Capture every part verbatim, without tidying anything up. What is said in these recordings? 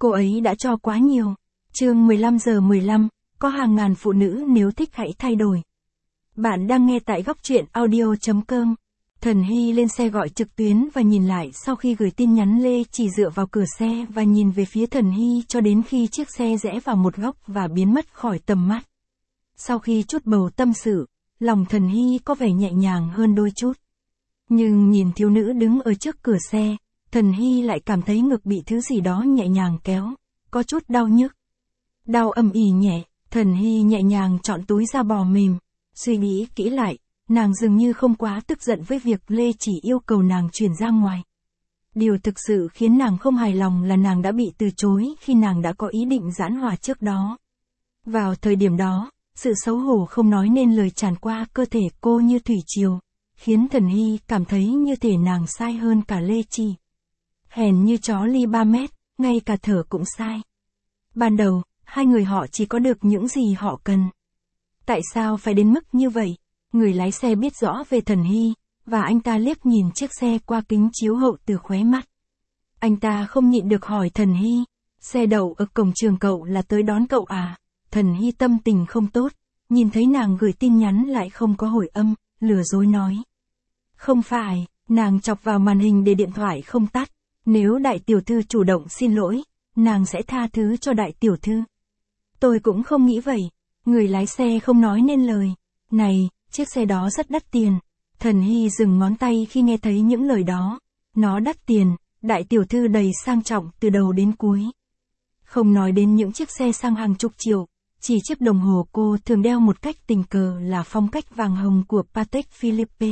cô ấy đã cho quá nhiều. Chương mười lăm giờ mười lăm, có hàng ngàn phụ nữ nếu thích hãy thay đổi. Bạn đang nghe tại góc truyện audio chấm com. Thần Hy lên xe gọi trực tuyến và nhìn lại sau khi gửi tin nhắn. Lê chỉ dựa vào cửa xe và nhìn về phía Thần Hy cho đến khi chiếc xe rẽ vào một góc và biến mất khỏi tầm mắt. Sau khi chút bầu tâm sự, lòng Thần Hy có vẻ nhẹ nhàng hơn đôi chút. Nhưng nhìn thiếu nữ đứng ở trước cửa xe, Thần Hy lại cảm thấy ngực bị thứ gì đó nhẹ nhàng kéo, có chút đau nhức. Đau âm ỉ nhẹ, Thần Hy nhẹ nhàng chọn túi da bò mềm. Suy nghĩ kỹ lại, nàng dường như không quá tức giận với việc Lê chỉ yêu cầu nàng chuyển ra ngoài. Điều thực sự khiến nàng không hài lòng là nàng đã bị từ chối khi nàng đã có ý định giãn hòa trước đó. Vào thời điểm đó, sự xấu hổ không nói nên lời tràn qua cơ thể cô như thủy triều, khiến Thần Hy cảm thấy như thể nàng sai hơn cả Lê Chỉ. Hèn như chó ly ba mét, ngay cả thở cũng sai. Ban đầu, hai người họ chỉ có được những gì họ cần. Tại sao phải đến mức như vậy? Người lái xe biết rõ về Thần Hy, và anh ta liếc nhìn chiếc xe qua kính chiếu hậu từ khóe mắt. Anh ta không nhịn được hỏi Thần Hy, xe đậu ở cổng trường cậu là tới đón cậu à? Thần Hy tâm tình không tốt, nhìn thấy nàng gửi tin nhắn lại không có hồi âm, lừa dối nói. Không phải, nàng chọc vào màn hình để điện thoại không tắt. Nếu đại tiểu thư chủ động xin lỗi, nàng sẽ tha thứ cho đại tiểu thư. Tôi cũng không nghĩ vậy. Người lái xe không nói nên lời. Này, chiếc xe đó rất đắt tiền. Thần Hy dừng ngón tay khi nghe thấy những lời đó. Nó đắt tiền, đại tiểu thư đầy sang trọng từ đầu đến cuối. Không nói đến những chiếc xe sang hàng chục triệu, chỉ chiếc đồng hồ cô thường đeo một cách tình cờ là phong cách vàng hồng của Patek Philippe.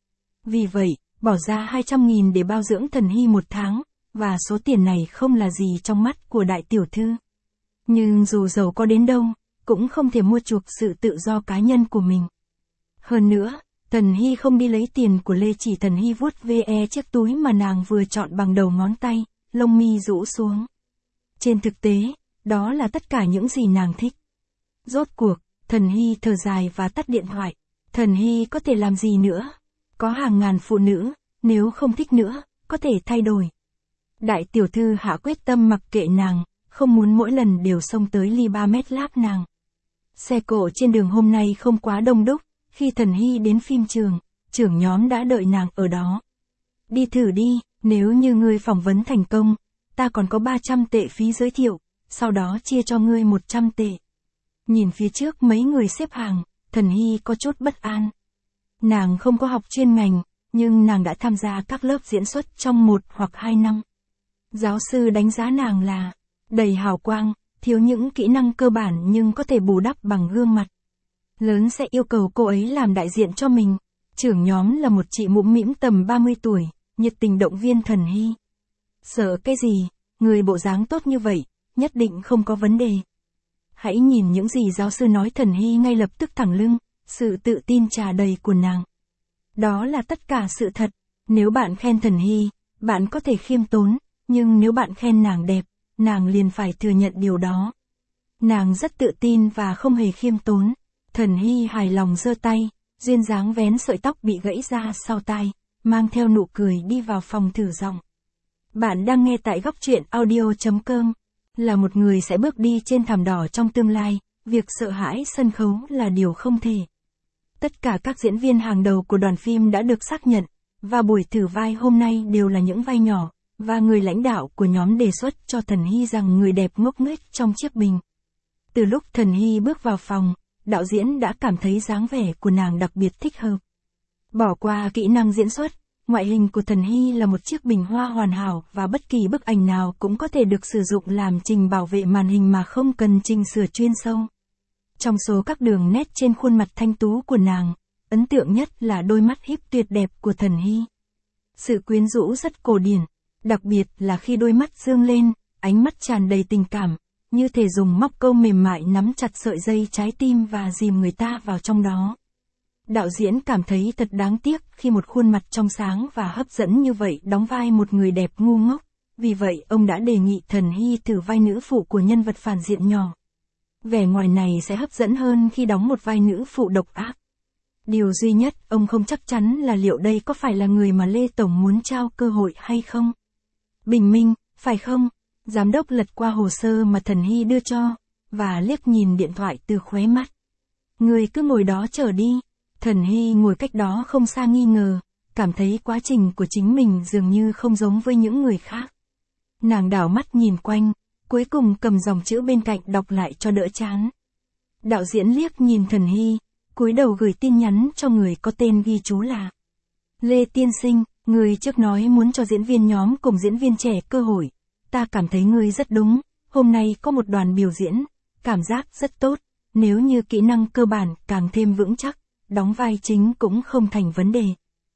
Vì vậy, bỏ ra hai trăm nghìn để bao dưỡng Thần Hy một tháng, và số tiền này không là gì trong mắt của đại tiểu thư. Nhưng dù giàu có đến đâu, cũng không thể mua chuộc sự tự do cá nhân của mình. Hơn nữa, Thần Hy không đi lấy tiền của Lê Chỉ. Thần Hy vuốt ve chiếc túi mà nàng vừa chọn bằng đầu ngón tay, lông mi rũ xuống. Trên thực tế, đó là tất cả những gì nàng thích. Rốt cuộc, Thần Hy thở dài và tắt điện thoại. Thần Hy có thể làm gì nữa? Có hàng ngàn phụ nữ, nếu không thích nữa, có thể thay đổi. Đại tiểu thư hạ quyết tâm mặc kệ nàng, không muốn mỗi lần đều xông tới ly ba mét láp nàng. Xe cộ trên đường hôm nay không quá đông đúc, khi Thần Hy đến phim trường, trưởng nhóm đã đợi nàng ở đó. Đi thử đi, nếu như ngươi phỏng vấn thành công, ta còn có ba trăm tệ phí giới thiệu, sau đó chia cho ngươi một trăm tệ. Nhìn phía trước mấy người xếp hàng, Thần Hy có chút bất an. Nàng không có học chuyên ngành, nhưng nàng đã tham gia các lớp diễn xuất trong một hoặc hai năm. Giáo sư đánh giá nàng là đầy hào quang, thiếu những kỹ năng cơ bản nhưng có thể bù đắp bằng gương mặt. Lớn sẽ yêu cầu cô ấy làm đại diện cho mình. Trưởng nhóm là một chị mũm mĩm tầm ba mươi tuổi, nhiệt tình động viên Thần Hy. Sợ cái gì, người bộ dáng tốt như vậy, nhất định không có vấn đề. Hãy nhìn những gì giáo sư nói. Thần Hy ngay lập tức thẳng lưng, sự tự tin tràn đầy của nàng. Đó là tất cả sự thật. Nếu bạn khen Thần Hy, bạn có thể khiêm tốn, nhưng nếu bạn khen nàng đẹp, nàng liền phải thừa nhận điều đó. Nàng rất tự tin và không hề khiêm tốn. Thần Hy hài lòng giơ tay, duyên dáng vén sợi tóc bị gãy ra sau tai, mang theo nụ cười đi vào phòng thử giọng. Bạn đang nghe tại góc truyện audio chấm com. Là một người sẽ bước đi trên thảm đỏ trong tương lai, việc sợ hãi sân khấu là điều không thể. Tất cả các diễn viên hàng đầu của đoàn phim đã được xác nhận, và buổi thử vai hôm nay đều là những vai nhỏ, và người lãnh đạo của nhóm đề xuất cho Thần Hy rằng người đẹp ngốc nghếch trong chiếc bình. Từ lúc Thần Hy bước vào phòng, đạo diễn đã cảm thấy dáng vẻ của nàng đặc biệt thích hợp. Bỏ qua kỹ năng diễn xuất, ngoại hình của Thần Hy là một chiếc bình hoa hoàn hảo và bất kỳ bức ảnh nào cũng có thể được sử dụng làm trình bảo vệ màn hình mà không cần chỉnh sửa chuyên sâu. Trong số các đường nét trên khuôn mặt thanh tú của nàng, ấn tượng nhất là đôi mắt híp tuyệt đẹp của Thần Hy. Sự quyến rũ rất cổ điển, đặc biệt là khi đôi mắt dương lên, ánh mắt tràn đầy tình cảm, như thể dùng móc câu mềm mại nắm chặt sợi dây trái tim và dìm người ta vào trong đó. Đạo diễn cảm thấy thật đáng tiếc khi một khuôn mặt trong sáng và hấp dẫn như vậy đóng vai một người đẹp ngu ngốc, vì vậy ông đã đề nghị Thần Hy thử vai nữ phụ của nhân vật phản diện nhỏ. Vẻ ngoài này sẽ hấp dẫn hơn khi đóng một vai nữ phụ độc ác. Điều duy nhất ông không chắc chắn là liệu đây có phải là người mà Lê Tổng muốn trao cơ hội hay không. Bình minh, phải không? Giám đốc lật qua hồ sơ mà Thần Hy đưa cho, và liếc nhìn điện thoại từ khóe mắt. Người cứ ngồi đó chờ đi. Thần Hy ngồi cách đó không xa nghi ngờ, cảm thấy quá trình của chính mình dường như không giống với những người khác. Nàng đảo mắt nhìn quanh, cuối cùng cầm dòng chữ bên cạnh đọc lại cho đỡ chán. Đạo diễn liếc nhìn Thần Hy, cúi đầu gửi tin nhắn cho người có tên ghi chú là Lê Tiên Sinh, người trước nói muốn cho diễn viên nhóm cùng diễn viên trẻ cơ hội. Ta cảm thấy ngươi rất đúng, hôm nay có một đoàn biểu diễn, cảm giác rất tốt, nếu như kỹ năng cơ bản càng thêm vững chắc, đóng vai chính cũng không thành vấn đề.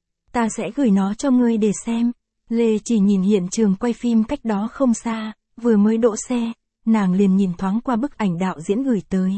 Ta sẽ gửi nó cho ngươi để xem. Lê chỉ nhìn hiện trường quay phim cách đó không xa, vừa mới đỗ xe, nàng liền nhìn thoáng qua bức ảnh đạo diễn gửi tới.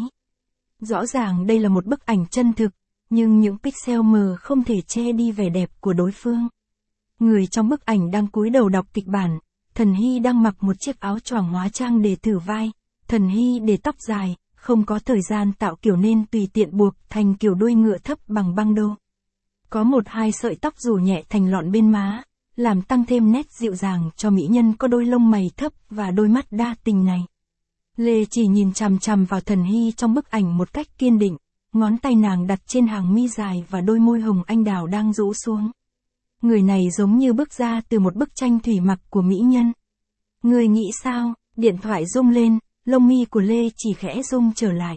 Rõ ràng đây là một bức ảnh chân thực, nhưng những pixel mờ không thể che đi vẻ đẹp của đối phương. Người trong bức ảnh đang cúi đầu đọc kịch bản, Thần Hy đang mặc một chiếc áo choàng hóa trang để thử vai, Thần Hy để tóc dài, không có thời gian tạo kiểu nên tùy tiện buộc thành kiểu đuôi ngựa thấp bằng băng đô. Có một hai sợi tóc rủ nhẹ thành lọn bên má, làm tăng thêm nét dịu dàng cho mỹ nhân có đôi lông mày thấp và đôi mắt đa tình này. Lê chỉ nhìn chằm chằm vào Thần Hy trong bức ảnh một cách kiên định, ngón tay nàng đặt trên hàng mi dài và đôi môi hồng anh đào đang rũ xuống. Người này giống như bước ra từ một bức tranh thủy mặc của mỹ nhân. Người nghĩ sao? Điện thoại rung lên, lông mi của Lê chỉ khẽ rung trở lại.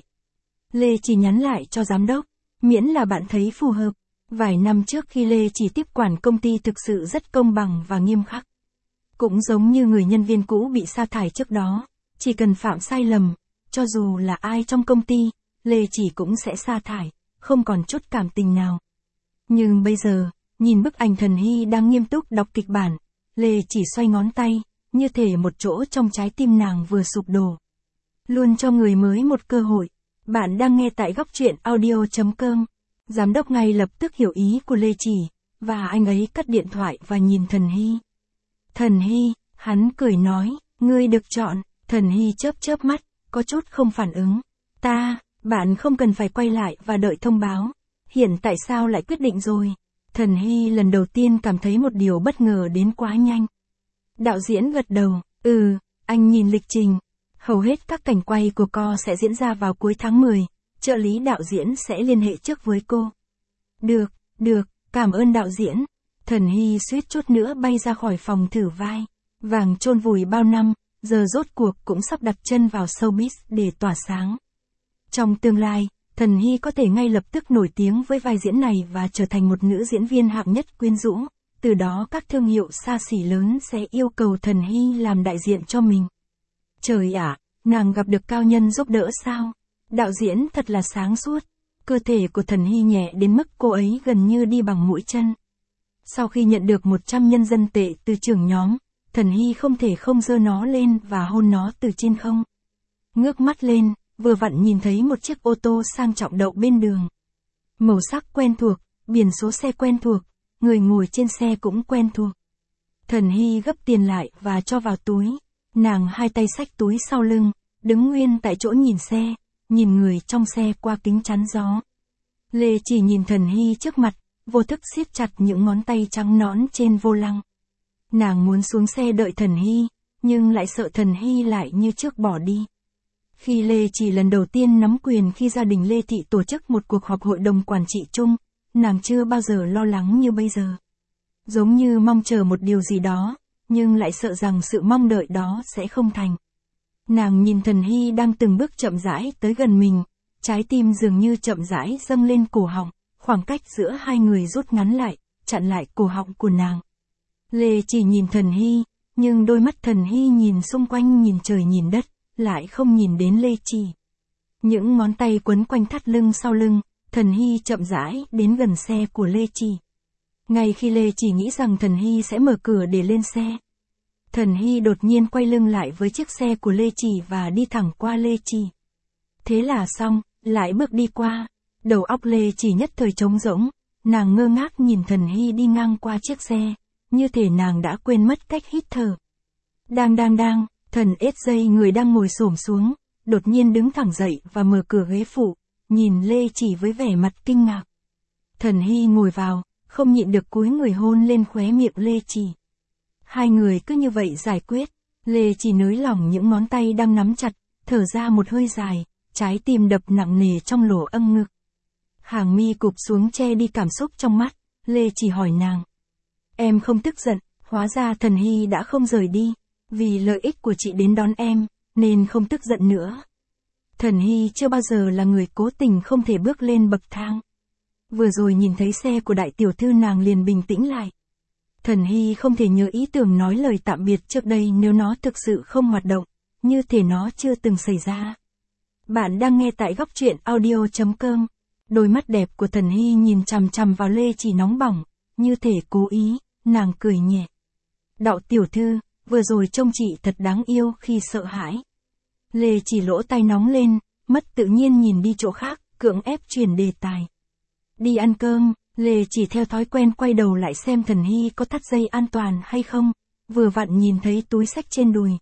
Lê chỉ nhắn lại cho giám đốc, miễn là bạn thấy phù hợp. Vài năm trước khi Lê chỉ tiếp quản công ty thực sự rất công bằng và nghiêm khắc. Cũng giống như người nhân viên cũ bị sa thải trước đó, chỉ cần phạm sai lầm, cho dù là ai trong công ty, Lê chỉ cũng sẽ sa thải, không còn chút cảm tình nào. Nhưng bây giờ, nhìn bức ảnh Thần Hy đang nghiêm túc đọc kịch bản, Lê chỉ xoay ngón tay, như thể một chỗ trong trái tim nàng vừa sụp đổ. Luôn cho người mới một cơ hội. Bạn đang nghe tại góc truyện audio chấm com. Giám đốc ngay lập tức hiểu ý của Lê Chỉ, và anh ấy cất điện thoại và nhìn Thần Hy. Thần Hy, hắn cười nói, ngươi được chọn. Thần Hy chớp chớp mắt, có chút không phản ứng. Ta, bạn không cần phải quay lại và đợi thông báo. Hiện tại sao lại quyết định rồi? Thần Hy lần đầu tiên cảm thấy một điều bất ngờ đến quá nhanh. Đạo diễn gật đầu, ừ, anh nhìn lịch trình. Hầu hết các cảnh quay của cô sẽ diễn ra vào cuối tháng mười. Trợ lý đạo diễn sẽ liên hệ trước với cô. Được, được, cảm ơn đạo diễn. Thần Hy suýt chút nữa bay ra khỏi phòng thử vai. Vàng chôn vùi bao năm, giờ rốt cuộc cũng sắp đặt chân vào showbiz để tỏa sáng. Trong tương lai, Thần Hy có thể ngay lập tức nổi tiếng với vai diễn này và trở thành một nữ diễn viên hạng nhất quyến rũ. Từ đó các thương hiệu xa xỉ lớn sẽ yêu cầu Thần Hy làm đại diện cho mình. Trời ạ, nàng gặp được cao nhân giúp đỡ sao? Đạo diễn thật là sáng suốt. Cơ thể của Thần Hy nhẹ đến mức cô ấy gần như đi bằng mũi chân. Sau khi nhận được một trăm nhân dân tệ từ trưởng nhóm, Thần Hy không thể không giơ nó lên và hôn nó từ trên không. Ngước mắt lên, vừa vặn nhìn thấy một chiếc ô tô sang trọng đậu bên đường. Màu sắc quen thuộc, biển số xe quen thuộc, người ngồi trên xe cũng quen thuộc. Thần Hy gấp tiền lại và cho vào túi. Nàng hai tay xách túi sau lưng, đứng nguyên tại chỗ nhìn xe, nhìn người trong xe qua kính chắn gió. Lê chỉ nhìn Thần Hy trước mặt, vô thức siết chặt những ngón tay trắng nõn trên vô lăng. Nàng muốn xuống xe đợi Thần Hy, nhưng lại sợ Thần Hy lại như trước bỏ đi. Khi Lê chỉ lần đầu tiên nắm quyền khi gia đình Lê Thị tổ chức một cuộc họp hội đồng quản trị chung, nàng chưa bao giờ lo lắng như bây giờ. Giống như mong chờ một điều gì đó, nhưng lại sợ rằng sự mong đợi đó sẽ không thành. Nàng nhìn Thần Hy đang từng bước chậm rãi tới gần mình, trái tim dường như chậm rãi dâng lên cổ họng, khoảng cách giữa hai người rút ngắn lại, chặn lại cổ họng của nàng. Lê chỉ nhìn Thần Hy, nhưng đôi mắt Thần Hy nhìn xung quanh, nhìn trời nhìn đất, lại không nhìn đến Lê Chỉ. Những ngón tay quấn quanh thắt lưng sau lưng, Thần Hy chậm rãi đến gần xe của Lê Chỉ. Ngay khi Lê Chỉ nghĩ rằng Thần Hy sẽ mở cửa để lên xe, Thần Hy đột nhiên quay lưng lại với chiếc xe của Lê Chỉ và đi thẳng qua Lê Chỉ. Thế là xong, lại bước đi qua. Đầu óc Lê Chỉ nhất thời trống rỗng, nàng ngơ ngác nhìn Thần Hy đi ngang qua chiếc xe, như thể nàng đã quên mất cách hít thở. Đang đang đang, Thần ết dây người đang ngồi xổm xuống, đột nhiên đứng thẳng dậy và mở cửa ghế phụ, nhìn Lê Chỉ với vẻ mặt kinh ngạc. Thần Hy ngồi vào, không nhịn được cúi người hôn lên khóe miệng Lê Chỉ. Hai người cứ như vậy giải quyết. Lê chỉ nới lỏng những ngón tay đang nắm chặt, thở ra một hơi dài, trái tim đập nặng nề trong lỗ âm ngực. Hàng mi cụp xuống che đi cảm xúc trong mắt, Lê chỉ hỏi nàng. Em không tức giận, hóa ra Thần Hy đã không rời đi, vì lợi ích của chị đến đón em, nên không tức giận nữa. Thần Hy chưa bao giờ là người cố tình không thể bước lên bậc thang. Vừa rồi nhìn thấy xe của đại tiểu thư nàng liền bình tĩnh lại. Thần Hy không thể nhớ ý tưởng nói lời tạm biệt trước đây nếu nó thực sự không hoạt động, như thể nó chưa từng xảy ra. Bạn đang nghe tại góc truyện audio chấm com. Đôi mắt đẹp của Thần Hy nhìn chằm chằm vào Lê Chỉ nóng bỏng, như thể cố ý, nàng cười nhẹ. Đạo tiểu thư, vừa rồi trông chị thật đáng yêu khi sợ hãi. Lê Chỉ lỗ tai nóng lên, mất tự nhiên nhìn đi chỗ khác, cưỡng ép chuyển đề tài. Đi ăn cơm, Lê Chỉ theo thói quen quay đầu lại xem Thần Hy có thắt dây an toàn hay không, vừa vặn nhìn thấy túi xách trên đùi.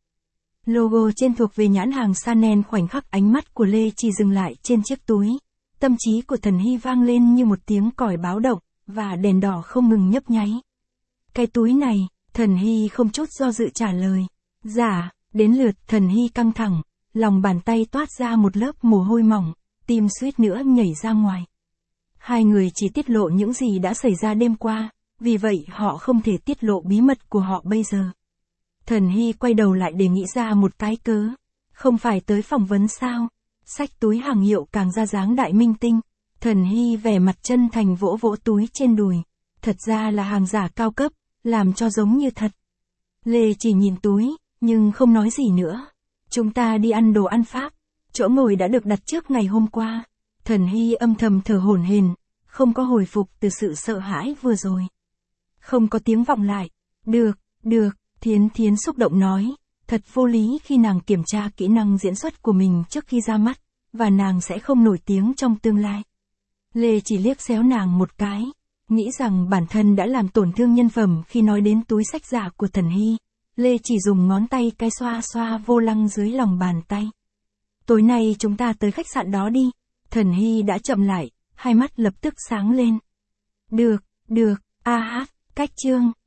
Logo trên thuộc về nhãn hàng Chanel, khoảnh khắc ánh mắt của Lê Chỉ dừng lại trên chiếc túi. Tâm trí của Thần Hy vang lên như một tiếng còi báo động, và đèn đỏ không ngừng nhấp nháy. Cái túi này, Thần Hy không chút do dự trả lời. Dạ, đến lượt Thần Hy căng thẳng, lòng bàn tay toát ra một lớp mồ hôi mỏng, tim suýt nữa nhảy ra ngoài. Hai người chỉ tiết lộ những gì đã xảy ra đêm qua, vì vậy họ không thể tiết lộ bí mật của họ bây giờ. Thần Hy quay đầu lại để nghĩ ra một cái cớ. Không phải tới phỏng vấn sao? Xách túi hàng hiệu càng ra dáng đại minh tinh. Thần Hy vẻ mặt chân thành vỗ vỗ túi trên đùi. Thật ra là hàng giả cao cấp, làm cho giống như thật. Lê chỉ nhìn túi, nhưng không nói gì nữa. Chúng ta đi ăn đồ ăn Pháp. Chỗ ngồi đã được đặt trước ngày hôm qua. Thần Hy âm thầm thở hổn hển, không có hồi phục từ sự sợ hãi vừa rồi. Không có tiếng vọng lại. Được, được, Thiến Thiến xúc động nói. Thật vô lý khi nàng kiểm tra kỹ năng diễn xuất của mình trước khi ra mắt, và nàng sẽ không nổi tiếng trong tương lai. Lê chỉ liếc xéo nàng một cái, nghĩ rằng bản thân đã làm tổn thương nhân phẩm khi nói đến túi xách giả của Thần Hy. Lê chỉ dùng ngón tay cái xoa xoa vô lăng dưới lòng bàn tay. Tối nay chúng ta tới khách sạn đó đi. Thần Hy đã chậm lại, hai mắt lập tức sáng lên. Được, được, a hát, cách chương.